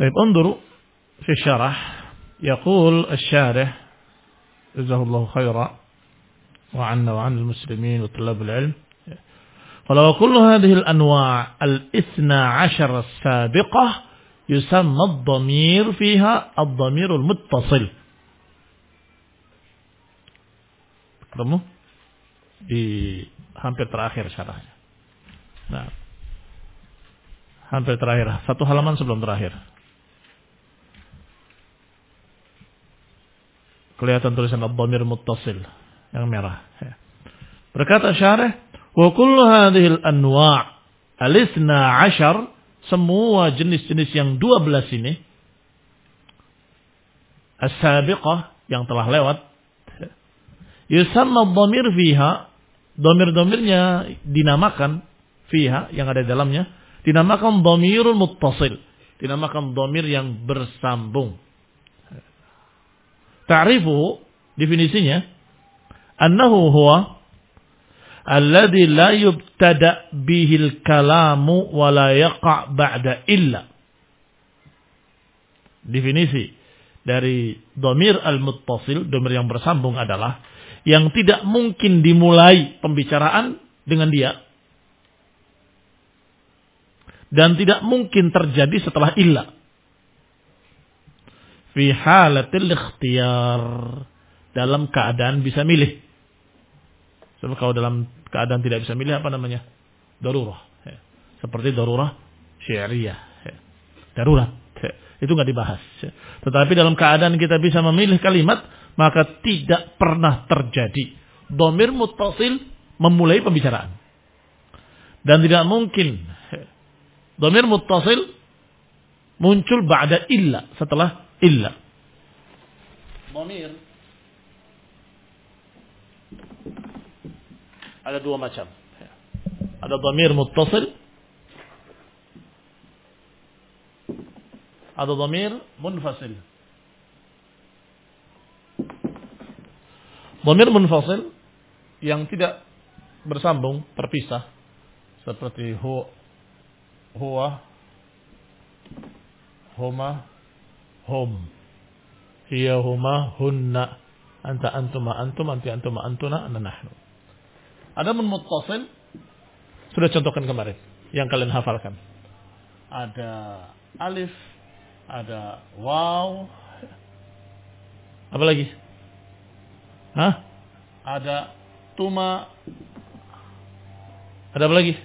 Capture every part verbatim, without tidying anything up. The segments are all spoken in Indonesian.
طيب انظروا في الشرح يقول الشارح جزاه الله خيرا وعنا وعن المسلمين وطلاب العلم قال وكل هذه الأنواع الاثنى عشر السابقة يسمى الضمير فيها الضمير المتصل. Ketemu di hampir terakhir syarahnya. Nah, hampir terakhir, satu halaman sebelum terakhir. Kelihatan tulisan ad-dhamir muttasil yang merah. Berkata syarah, wa kullu hadhihi al-anwa' al-ithna ashar, semua jenis-jenis yang dua belas ini, as-sabiqah, yang telah lewat, yusamma ad-dhamir fiha, dhamir-dhamirnya dinamakan fiha, yang ada di dalamnya, dinamakan dhamirul muttasil, dinamakan dhamir yang bersambung. Ta'rifuhu, definisinya, annahu huwa alladhi la yubtada bihil kalamu wa la yaqa' ba'da illa. Definisi dari dhamir al-muttasil, dhamir yang bersambung adalah yang tidak mungkin dimulai pembicaraan dengan dia dan tidak mungkin terjadi setelah illa. Fi halatil ikhtiyar, dalam keadaan bisa milih. Sebab kalau dalam keadaan tidak bisa milih apa namanya? Darurah. Seperti darurah syi'riyah. Darurat. Itu nggak dibahas. Tetapi dalam keadaan kita bisa memilih kalimat, maka tidak pernah terjadi dhamir muttasil memulai pembicaraan. Dan tidak mungkin dhamir muttasil muncul ba'da illa, setelah illa. Dhamir ada dua macam. Ada dhamir muttasil, ada dhamir munfasil. Dhamir munfasil yang tidak bersambung, terpisah, seperti hu, huwa, huma, hum, hiya, huma, hunna, anta, antuma, antum, anti, antuma, antuna, ana, nahnu. Ada muttasil, sudah contohkan kemarin, yang kalian hafalkan. Ada alif, ada waw, apa lagi? Hah? Ada tuma. Ada apa lagi?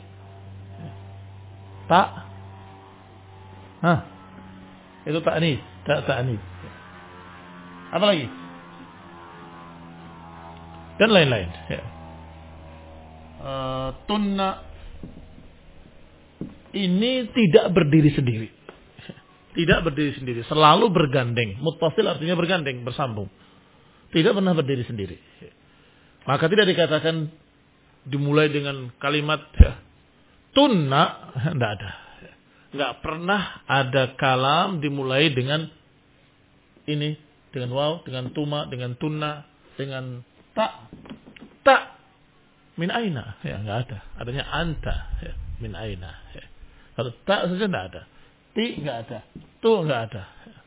Ta. Hah? Itu ta'nis, ta ta'nis. Apa lagi? Dan lain-lain. Ya. Uh, tunna. Ini tidak berdiri sendiri. Tidak berdiri sendiri, selalu bergandeng. Muttasil artinya bergandeng, bersambung. Tidak pernah berdiri sendiri. Maka tidak dikatakan dimulai dengan kalimat ya, tunna, tidak ada. Tidak pernah ada kalam dimulai dengan ini, dengan waw, dengan tuma, dengan tunna, dengan ta. Ta min aina, ya enggak ada. Adanya anta, ya, min aina. Ya. Kalau ta saja tidak ada. Ti enggak ada. Tu enggak ada.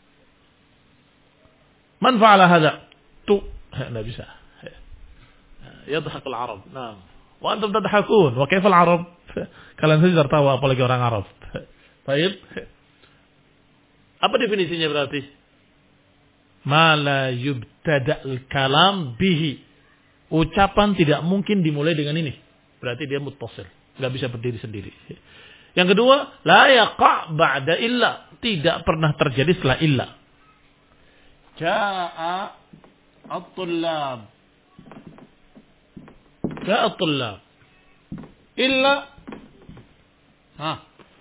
Man fa'ala hadza? Tu, enggak bisa. Yadhhak al-Arab. Naam. Wa antum tadhakun. Wa kayfa al-Arab? Kalian saja tertawa apalagi orang Arab. Baik. Apa definisinya berarti? Ma la yubtada' al-kalam bihi. Ucapan tidak mungkin dimulai dengan ini. Berarti dia muttasil. Enggak bisa berdiri sendiri. Yang kedua, la yaqa' ba'da illa. Tidak pernah terjadi setelah illa. Ja'a at-tullab. Ja'a at-tullab. Illa ha.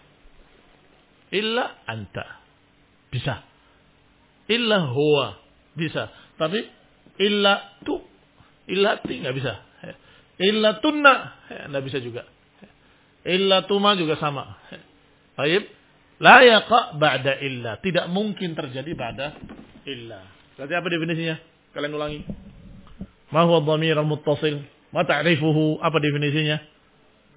Illa anta. Bisa. Illa huwa. Bisa. Tapi illa tu. Illa ti enggak bisa. Illa tunna enggak bisa juga. Illa tuma juga sama. Baik. La yaqa' ba'da illa. Tidak mungkin terjadi ba'da illa. Berarti apa definisinya? Kalian ulangi. Ma huwa dhamir al-muttasil? Ma ta'rifuhu? Apa definisinya?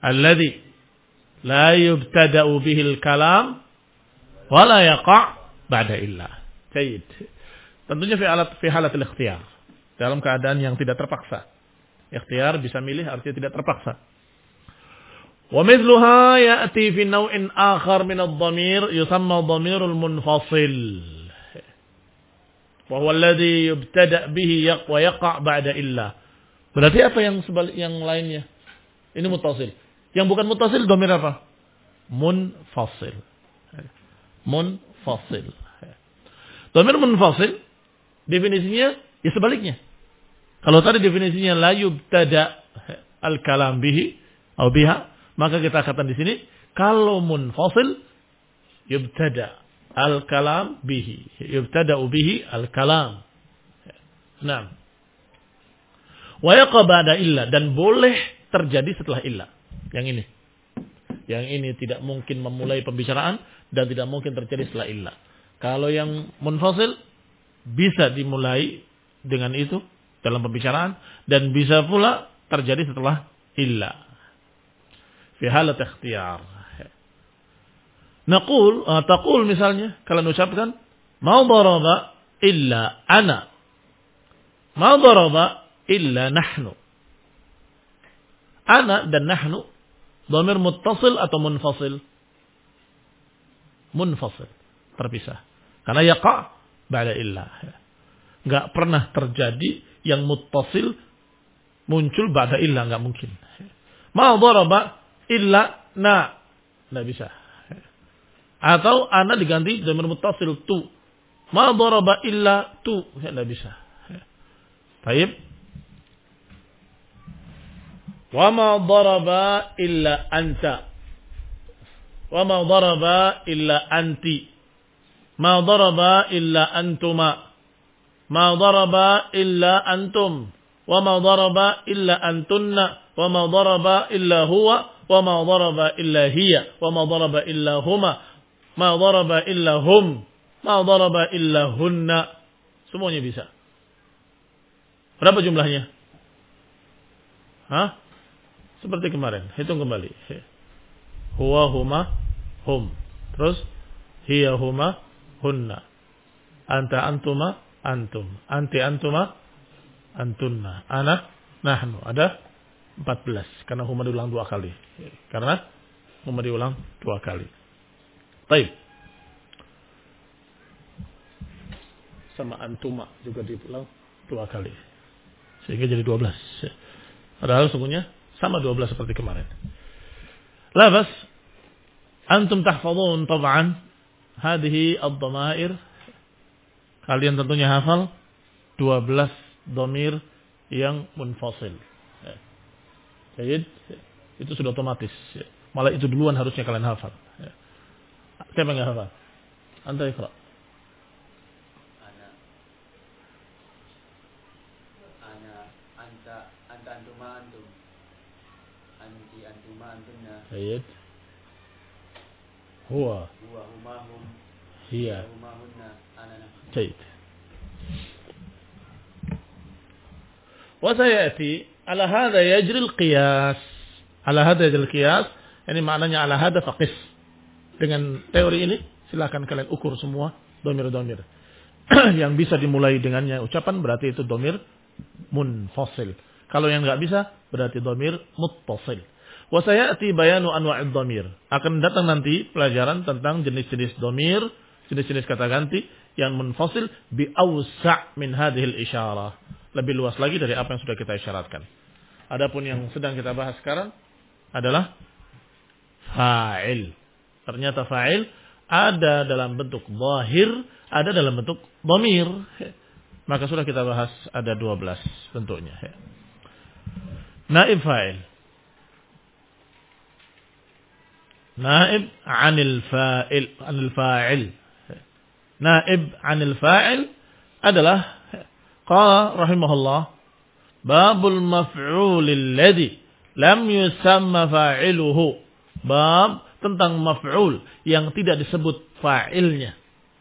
Alladhi la yubtada'u bihi al-kalam wa la yaqa' ba'da illa. Baik. Tentunya fi halat fi halatil ikhtiyar. Dalam keadaan yang tidak terpaksa. Ikhtiyar bisa milih artinya tidak terpaksa. Wa mithluha ya'ti fi naw'in akhar min ad-dhamir yusamma dhamirul munfasil. Wa huwa alladhi yubtada' bihi wa yaqa' ba'da illa. Berarti apa yang sebalik yang lainnya? Ini muttasil. Yang bukan muttasil dhamir apa? Munfasil. Munfasil. Dhamir munfasil definisinya ya sebaliknya. Kalau tadi definisinya la yubtada' al-kalam bihi atau biha, maka kita katakan di sini kalau munfasil yubtada al-kalam bihi, yubtada bihi al-kalam. Nah, wa yaqa ba'da illa, dan boleh terjadi setelah illa. Yang ini. Yang ini tidak mungkin memulai pembicaraan dan tidak mungkin terjadi setelah illa. Kalau yang munfasil bisa dimulai dengan itu dalam pembicaraan dan bisa pula terjadi setelah illa. Fi halat ikhtiyar. Naqul, uh, taqul misalnya, kalian ucapkan, ma daraba illa ana. Ma daraba illa nahnu. Ana dan nahnu, dhamir muttasil atau munfasil? Munfasil. Terpisah. Karena yaqa' ba'da illa. Enggak pernah terjadi yang muttasil muncul ba'da illa. Enggak mungkin. Ma daraba illa na. Enggak bisa. Atau ana diganti dhamir muttasil tu. Ma daraba illa tu. Enggak bisa. Baik. Wa ma daraba illa anta. Wa ma daraba illa anti. Ma daraba illa antuma. Ma daraba illa antum. Wa ma daraba illa antunna. Wa ma daraba illa huwa. Wa ma daraba illa hiya. Wa ma daraba illa huma. Ma daraba illa hum. Ma daraba illa hunna. Semuanya bisa. Berapa jumlahnya? Hah? Seperti kemarin. Hitung kembali. Huwa, huma, hum. Terus hiya, huma, hunna. Anta, antuma, antum. Anti, antuma, antunna. Ana, nahnu. Ada empat belas. Karena huma diulang dua kali. Karena huma diulang dua kali. Baik. Sama antuma juga diulang dua kali. Sehingga jadi dua belas. Padahal sungguhnya sama dua belas seperti kemarin. Labas. Antum tahfadun tab'an. Hadihi ad-dhamair. Kalian tentunya hafal dua belas dhamir yang munfasil. Jadi itu sudah otomatis. Malah itu duluan harusnya kalian hafal. Siapa yang hafal? Anta iqra. Ana. Ana, anta, anta antuma antum. Anti antuma antunna. Baik. Huwa. Huwa huma hum. Hiya. Huma hunna. Ana nahnu. جيد. وسيأتي على هذا يجري القياس. على هذا يجري القياس. Ini maknanya ala hada faqis. Dengan teori ini silakan kalian ukur semua dhamir-dhamir yang bisa dimulai dengannya ucapan, berarti itu dhamir munfasil. Kalau yang enggak bisa berarti dhamir muttasil. Wa sayati bayanu anwa'id dhamir. Akan datang nanti pelajaran tentang jenis-jenis dhamir, jenis-jenis kata ganti yang munfasil bi awsa' min hadhil isyarah. Lebih luas lagi dari apa yang sudah kita isyaratkan. Adapun yang sedang kita bahas sekarang adalah fa'il. Ternyata fa'il ada dalam bentuk zahir, ada dalam bentuk dhamir. Maka sudah kita bahas ada dua belas bentuknya. Naib fa'il. Naib 'anil fa'il, 'anil fa'il. Naib 'anil fa'il adalah qala rahimahullah babul maf'ulil ladzi lam yusamma fa'iluhu. Bab tentang maf'ul yang tidak disebut fa'ilnya.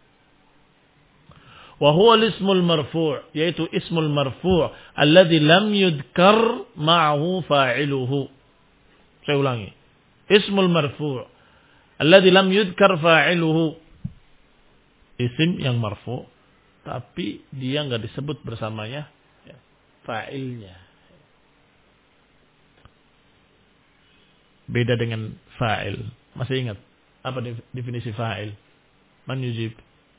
Wa huwa al-ismul marfu', yaitu ismul marfu' alladzi lam yudhkar ma'ahu fa'iluhu. Saya ulangi. Ismul marfu' alladzi lam yudhkar fa'iluhu. Isim yang marfu, tapi dia nggak disebut bersamanya ya, fa'ilnya. Beda dengan fa'il. Masih ingat apa definisi fa'il? Man yujib?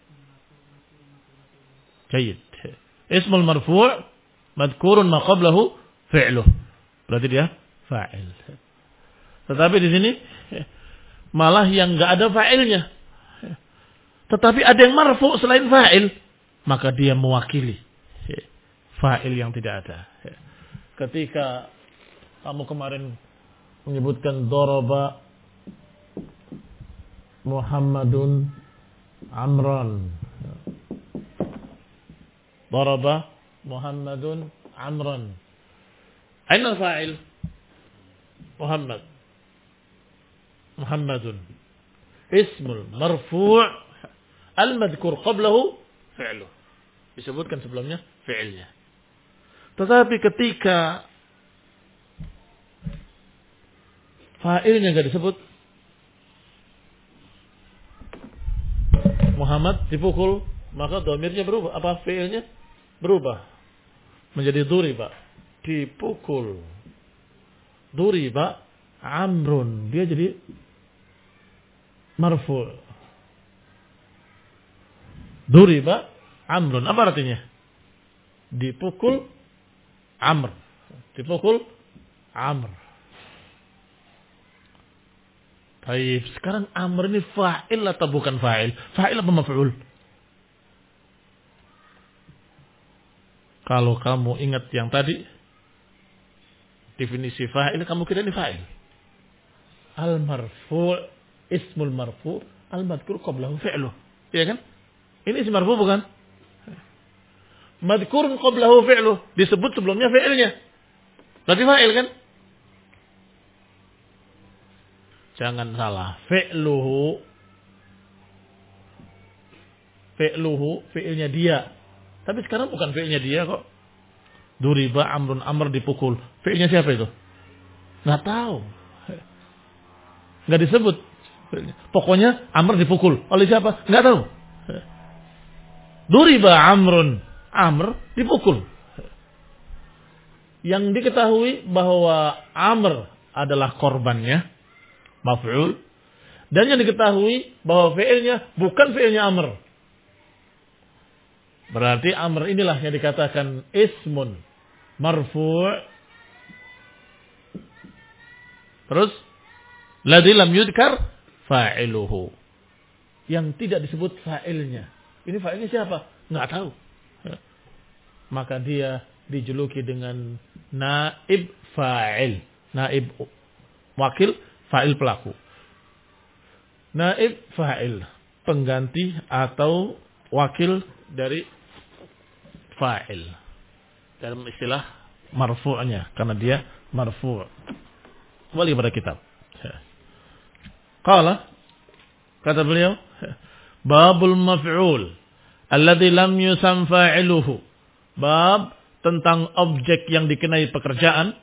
Jayyid. Ismul marfu' madhkurun ma qablahu fi'luh. Berarti dia fa'il. Tetapi di sini malah yang enggak ada fa'ilnya. Tetapi ada yang marfu' selain fa'il, maka dia mewakili fa'il yang tidak ada. Ketika kamu kemarin menyebutkan daraba Muhammadun Amran. Daraba Muhammadun Amran. Aina fa'il? Muhammad. Muhammadun. Ismul marfu' al-madhkur qablahu fi'luh. Disebutkan sebelumnya fi'ilnya. Tetapi ketika fa'ilnya enggak disebut, Muhammad dipukul, maka dhamirnya berubah. Apa fi'ilnya? Berubah. Menjadi duriba. Dipukul. Duriba Amrun. Dia jadi marfu'. Duriba Amrun. Apa artinya? Dipukul Amr. Dipukul Amr. Baik, sekarang Amr ini fa'il atau bukan fa'il? Fa'il apa maf'ul? Kalau kamu ingat yang tadi, definisi fa'il, kamu kira ini fa'il. Al-marfu' ismul marfu' al-madhkur qablahu fi'luh. Iya kan? Ini isim marfu' bukan? Madhkurun qablahu fi'luh. Disebut sebelumnya fi'ilnya. Berarti fa'il kan? Jangan salah. Fi'luhu. Fi'luhu. Fi'ilnya dia. Tapi sekarang bukan fi'ilnya dia kok. Duriba Amrun, Amr dipukul. Fi'ilnya siapa itu? Nggak tahu. Nggak disebut. Pokoknya Amr dipukul. Oleh siapa? Nggak tahu. Duriba Amrun. Amr dipukul. Yang diketahui bahwa Amr adalah korbannya. Maf'ul. Dan yang diketahui bahwa fi'ilnya bukan fi'ilnya Amr. Berarti Amr inilah yang dikatakan ismun marfu'. Terus ladzi lam yudkar fa'iluhu. Yang tidak disebut fa'ilnya. Ini fa'ilnya siapa? Enggak tahu. Maka dia dijuluki dengan naib fa'il. Naib wakil, fa'il pelaku. Naib fa'il, pengganti atau wakil dari fa'il. Dalam istilah marfu'nya, karena dia marfu'. Kembali pada kitab. Qala, kata beliau, babul maf'ul alladzi lam yusam fa'iluhu. Bab tentang objek yang dikenai pekerjaan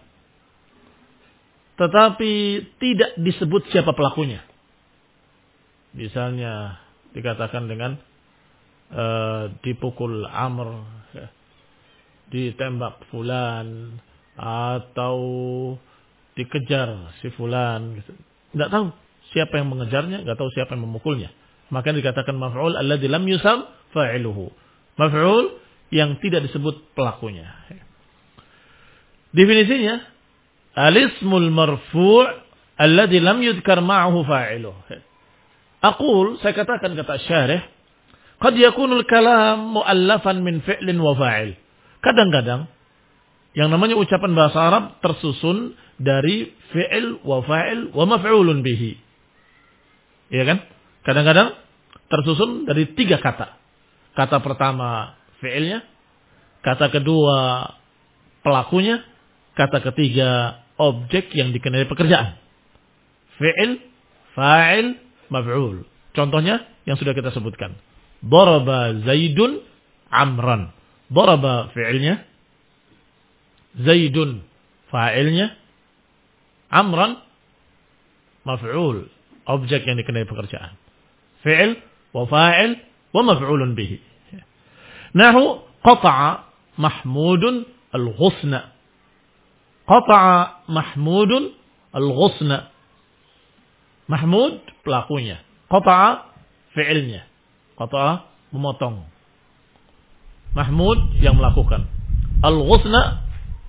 tetapi tidak disebut siapa pelakunya. Misalnya dikatakan dengan uh, dipukul Amr, ya, ditembak fulan, atau dikejar si fulan, gitu. Nggak tahu siapa yang mengejarnya, nggak tahu siapa yang memukulnya. Maka dikatakan maf'ul alladzi lam yusam fa'iluhu. Maf'ul yang tidak disebut pelakunya. Definisinya, al-ismul marfu' alladzi lam yudhkar ma'ahu fa'iluh. Aqul, saya katakan kata syarih, qad yakunul kalam mu'allafan min fi'lin wa fa'il. Kadang-kadang yang namanya ucapan bahasa Arab tersusun dari fi'il wa fa'il wa maf'ulun bihi. Iya kan? Kadang-kadang tersusun dari tiga kata. Kata pertama fi'ilnya, kata kedua pelakunya, kata ketiga objek yang dikenai pekerjaan. Fi'il, fa'il, maf'ul. Contohnya yang sudah kita sebutkan. Daraba Zaidun Amran. Daraba fi'ilnya, Zaidun fa'ilnya, Amran maf'ul, objek yang dikenai pekerjaan. Fi'il wa fa'il wa maf'ulun bihi. Nahu qata'a Mahmudun al-ghusna. Qata'a Mahmudun al-ghusna. Mahmud pelakunya. Qata'a fi'ilnya. Qata'a memotong. Mahmud yang melakukan. Al-ghusna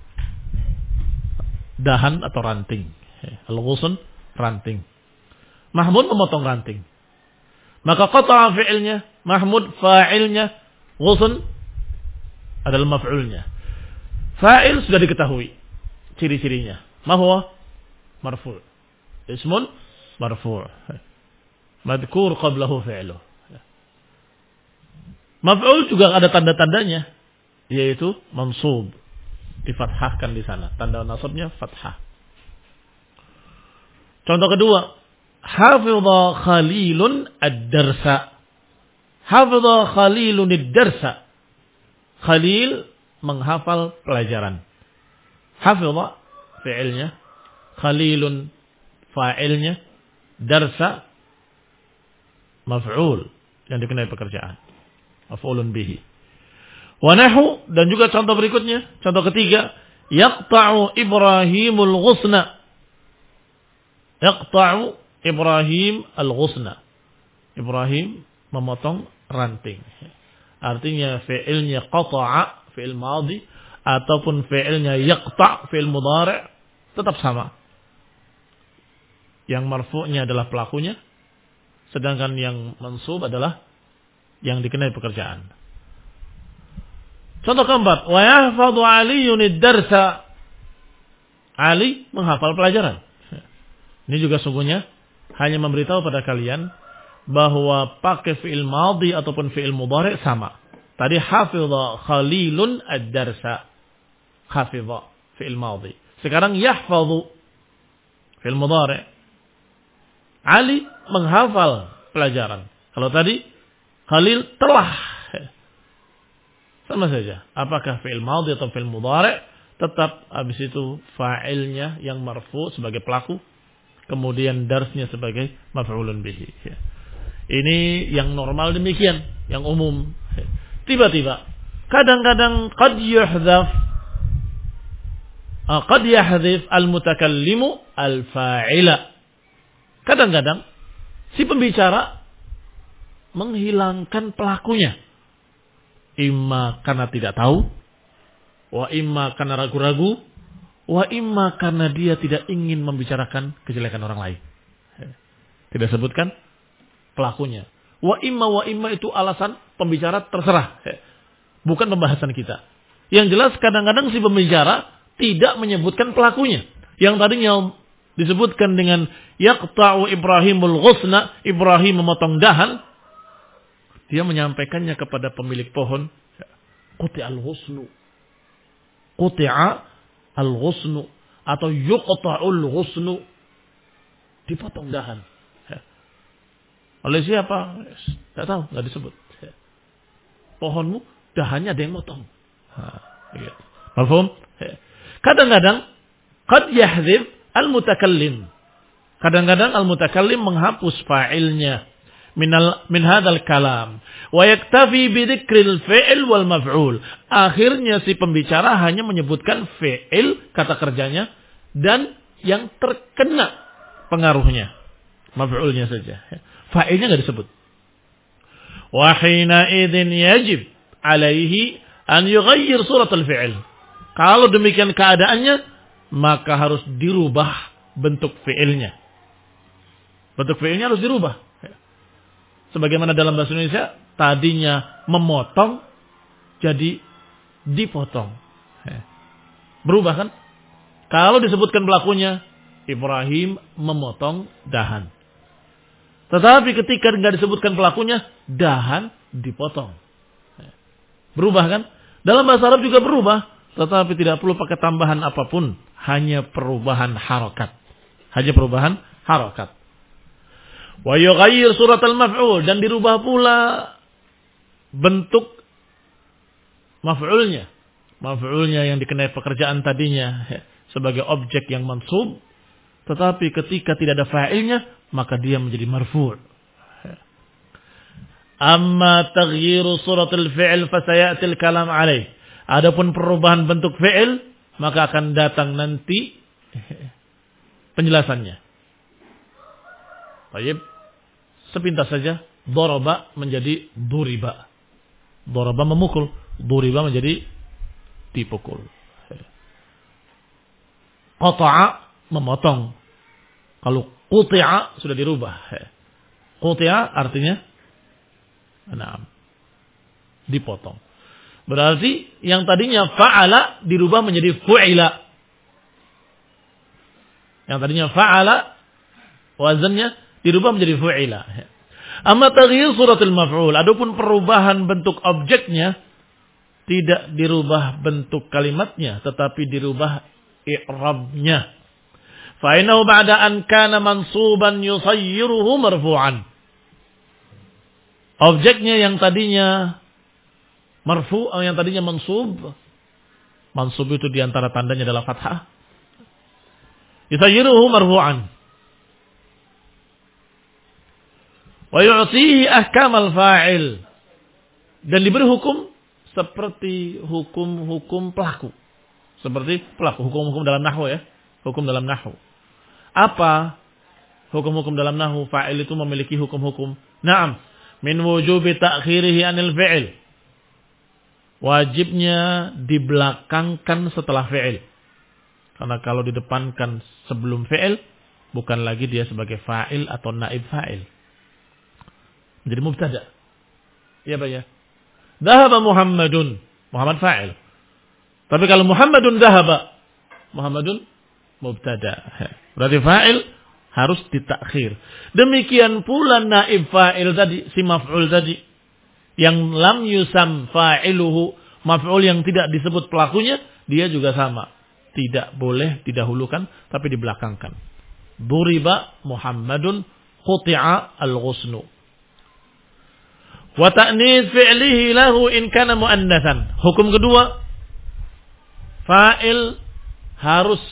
dahan atau ranting. Al-ghusn ranting. Mahmud memotong ranting. Maka qata'a fi'ilnya, Mahmud fa'ilnya, ghusn adalah maf'ulnya. Fa'il sudah diketahui ciri-cirinya. Ma huwa? Marfu'. Ismun marfu'. Madhkur qablahu fi'luh. Maf'ul juga ada tanda-tandanya, yaitu mansub. Difathahkan di sana. Tanda nasabnya fathah. Contoh kedua, hafidha Khalilun ad-darsa. Hafidha Khalilun ad-darsa. Khalil menghafal pelajaran. Hafidha fi'ilnya, Khalilun fa'ilnya, darsa maf'ul yang dikenai pekerjaan. Maf'ulun bihi. Wa nahu, dan juga contoh berikutnya, contoh ketiga, yaqta'u Ibrahimul ghusna. Yaqta'u Ibrahim al-ghusna. Ibrahim memotong ranting. Artinya fi'ilnya qata'a, fi'il madhi, ataupun fi'ilnya yaqta', fi'il mudhari', tetap sama. Yang marfu'nya adalah pelakunya, sedangkan yang mansub adalah yang dikenai pekerjaan. Contoh keempat, wa yahfadhu Aliyun ad-darsa. Ali menghafal pelajaran. Ini juga sungguhnya hanya memberitahu pada kalian bahwa pakai fi'il madhi ataupun fi'il mudhari' sama. Tadi hafidha Khalilun ad-darsa. Hafidha fi'il madhi. Sekarang yahfadhu fi'il mudhari'. Ali menghafal pelajaran. Kalau tadi Khalil telah. Sama saja. Apakah fi'il madhi atau fi'il mudhari', tetap habis itu fa'ilnya yang marfu sebagai pelaku, kemudian darsnya sebagai maf'ulun bihi. Ini yang normal demikian, yang umum. Tiba-tiba kadang-kadang qad yuhdhaf qad yahdhif al-mutakallimu al-fa'ila. Kadang-kadang si pembicara menghilangkan pelakunya. Imma karena tidak tahu, wa imma karena ragu-ragu, wa imma karena dia tidak ingin membicarakan kejelekan orang lain. Tidak sebutkan pelakunya. Wa imma wa imma itu alasan pembicara, terserah. Bukan pembahasan kita. Yang jelas kadang-kadang si pembicara tidak menyebutkan pelakunya. Yang tadinya disebutkan dengan yaqta'u Ibrahimul ghusna, Ibrahim memotong dahan, dia menyampaikannya kepada pemilik pohon, quti'al ghusnu. Quti'a al-ghusnu atau yuqta'ul ghusnu, dipotong dahan. Oleh siapa? Tidak tahu, tidak disebut. Pohonmu dahannya ada yang motong. Mafhum? Kadang-kadang qad yahdhif al-mutakallim. Kadang-kadang al-mutakallim menghapus fa'ilnya minal min hadzal kalam wa yaktafi bi dzikril fi'il wal maf'ul. Akhirnya si pembicara hanya menyebutkan fi'il, kata kerjanya, dan yang terkena pengaruhnya, maf'ulnya saja. Fa'ilnya enggak disebut. Wa hina idzin yajib alaihi an yughayyir surat al-fi'il. Kalau demikian keadaannya, maka harus dirubah bentuk fi'ilnya. Bentuk fi'ilnya harus dirubah. Sebagaimana dalam bahasa Indonesia, tadinya memotong, jadi dipotong. Berubah kan? Kalau disebutkan pelakunya, Ibrahim memotong dahan. Tetapi ketika tidak disebutkan pelakunya, dahan dipotong. Berubah kan? Dalam bahasa Arab juga berubah. Tetapi tidak perlu pakai tambahan apapun. Hanya perubahan harokat. Hanya perubahan harokat. Wa yughayyir surat al-maf'ul, dan dirubah pula bentuk maf'ulnya. Maf'ulnya yang dikenai pekerjaan tadinya sebagai objek yang mansub, tetapi ketika tidak ada fa'ilnya, maka dia menjadi marfu'. Amma taghyiru suratul fi'il fasayatil kalam alaih. Adapun perubahan bentuk fi'il, maka akan datang nanti penjelasannya. Baik. Sepintas saja, daraba menjadi duriba. Daraba memukul, duriba menjadi dipukul. Qata'a memotong. Kalau quti'a sudah dirubah. Quti'a artinya nah, dipotong. Berarti yang tadinya fa'ala dirubah menjadi fu'ila. Yang tadinya fa'ala wazannya dirubah menjadi fu'ila. Amma taghyir suratul maf'ul, adapun perubahan bentuk objeknya tidak dirubah bentuk kalimatnya, tetapi dirubah i'rabnya. Fa innahu ba'da an kana mansuban yusayyiruhu marfu'an. Objeknya yang tadinya marfu' atau yang tadinya mansub. Mansub itu diantara tandanya adalah fathah. Yusayyiruhu marfu'an. Wa yu'tihi ahkamal fa'il. Dan diberi hukum seperti hukum-hukum pelaku. Seperti pelaku. Hukum-hukum dalam nahwu ya. Hukum dalam nahwu. Apa hukum-hukum dalam nahwu? Fa'il itu memiliki hukum-hukum. Naam. Min wujubi ta'khirihi anil fi'il. Wajibnya dibelakangkan setelah fi'il. Karena kalau didepankan sebelum fi'il, bukan lagi dia sebagai fa'il atau naib fa'il. Menjadi mubtada. Ya Pak ya. Dhahaba Muhammadun. Muhammad fa'il. Tapi kalau Muhammadun dhahaba, Muhammadun mubtada. Berarti fa'il harus ditakhir. Demikian pula naib fa'il tadi, si maf'ul tadi. Yang lam yusam fa'iluhu, maf'ul yang tidak disebut pelakunya, dia juga sama. Tidak boleh didahulukan, tapi dibelakangkan. Duriba Muhammadun quti'a al-ghusnu. Wa ta'nis fi'lihi lahu in kana muannatsan. Hukum kedua, fa'il harus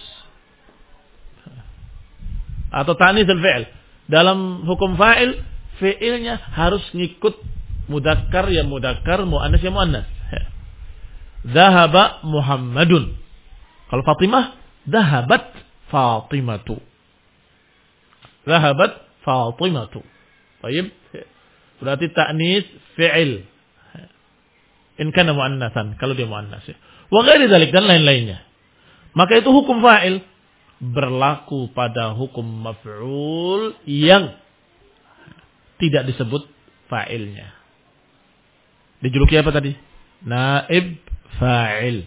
atau ta'nis al-fi'l. Dalam hukum fa'il, fi'ilnya harus ngikut mudakkar ya mudakkar, muannas ya muannas. Dhahaba Muhammadun. Kalau Fatimah, dhahabat Fatimatu. Dhahabat Fatimatu. Baik. Berarti ta'nis fi'il. In kana muannatsan, kalau dia muannas ya. Wa ghairi dzalik dan lain-lainnya. Maka itu hukum fa'il berlaku pada hukum maf'ul yang tidak disebut fa'ilnya. Dijuluki apa tadi? Naib fa'il.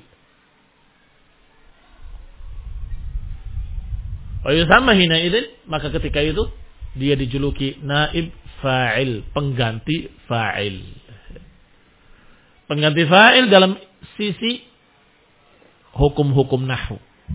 Wa yusamma hina idzin, maka ketika itu dia dijuluki naib fa'il, pengganti fa'il. Pengganti fa'il dalam sisi hukum-hukum nahwu.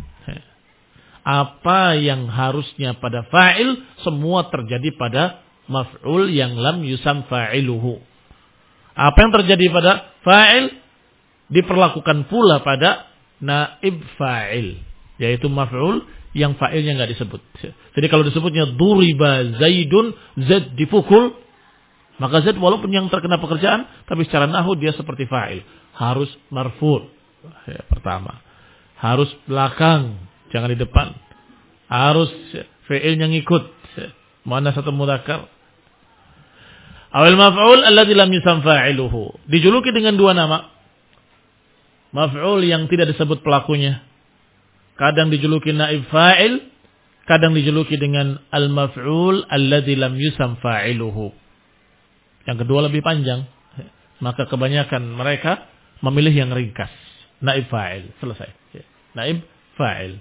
Apa yang harusnya pada fa'il, semua terjadi pada maf'ul yang lam yusam fa'iluhu. Apa yang terjadi pada fa'il, diperlakukan pula pada naib fa'il. Yaitu maf'ul yang fa'ilnya enggak disebut. Jadi kalau disebutnya duriba Zaidun, Zaid dipukul, maka Zaid walaupun yang terkena pekerjaan, tapi secara nahwu dia seperti fa'il. Harus marfu'. Ya, pertama. Harus belakang, jangan di depan. Harus fi'ilnya ngikut. Muannas atau mudzakkar. Awal maf'ul alladzi lam yusam fa'iluhu. Dijuluki dengan dua nama. Maf'ul yang tidak disebut pelakunya. Kadang dijuluki naib fa'il, kadang dijuluki dengan al-maf'ul alladzi lam yusam fa'iluhu. Yang kedua lebih panjang. Maka kebanyakan mereka memilih yang ringkas. Naib fa'il. Selesai. Naib fa'il.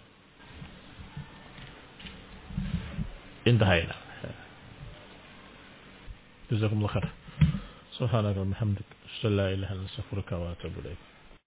Intahayna. Jazakumullah khair. Subhanaka wa bihamdika. Asyhadu an la ilaha illa anta astaghfiruka wa atubu ilaik.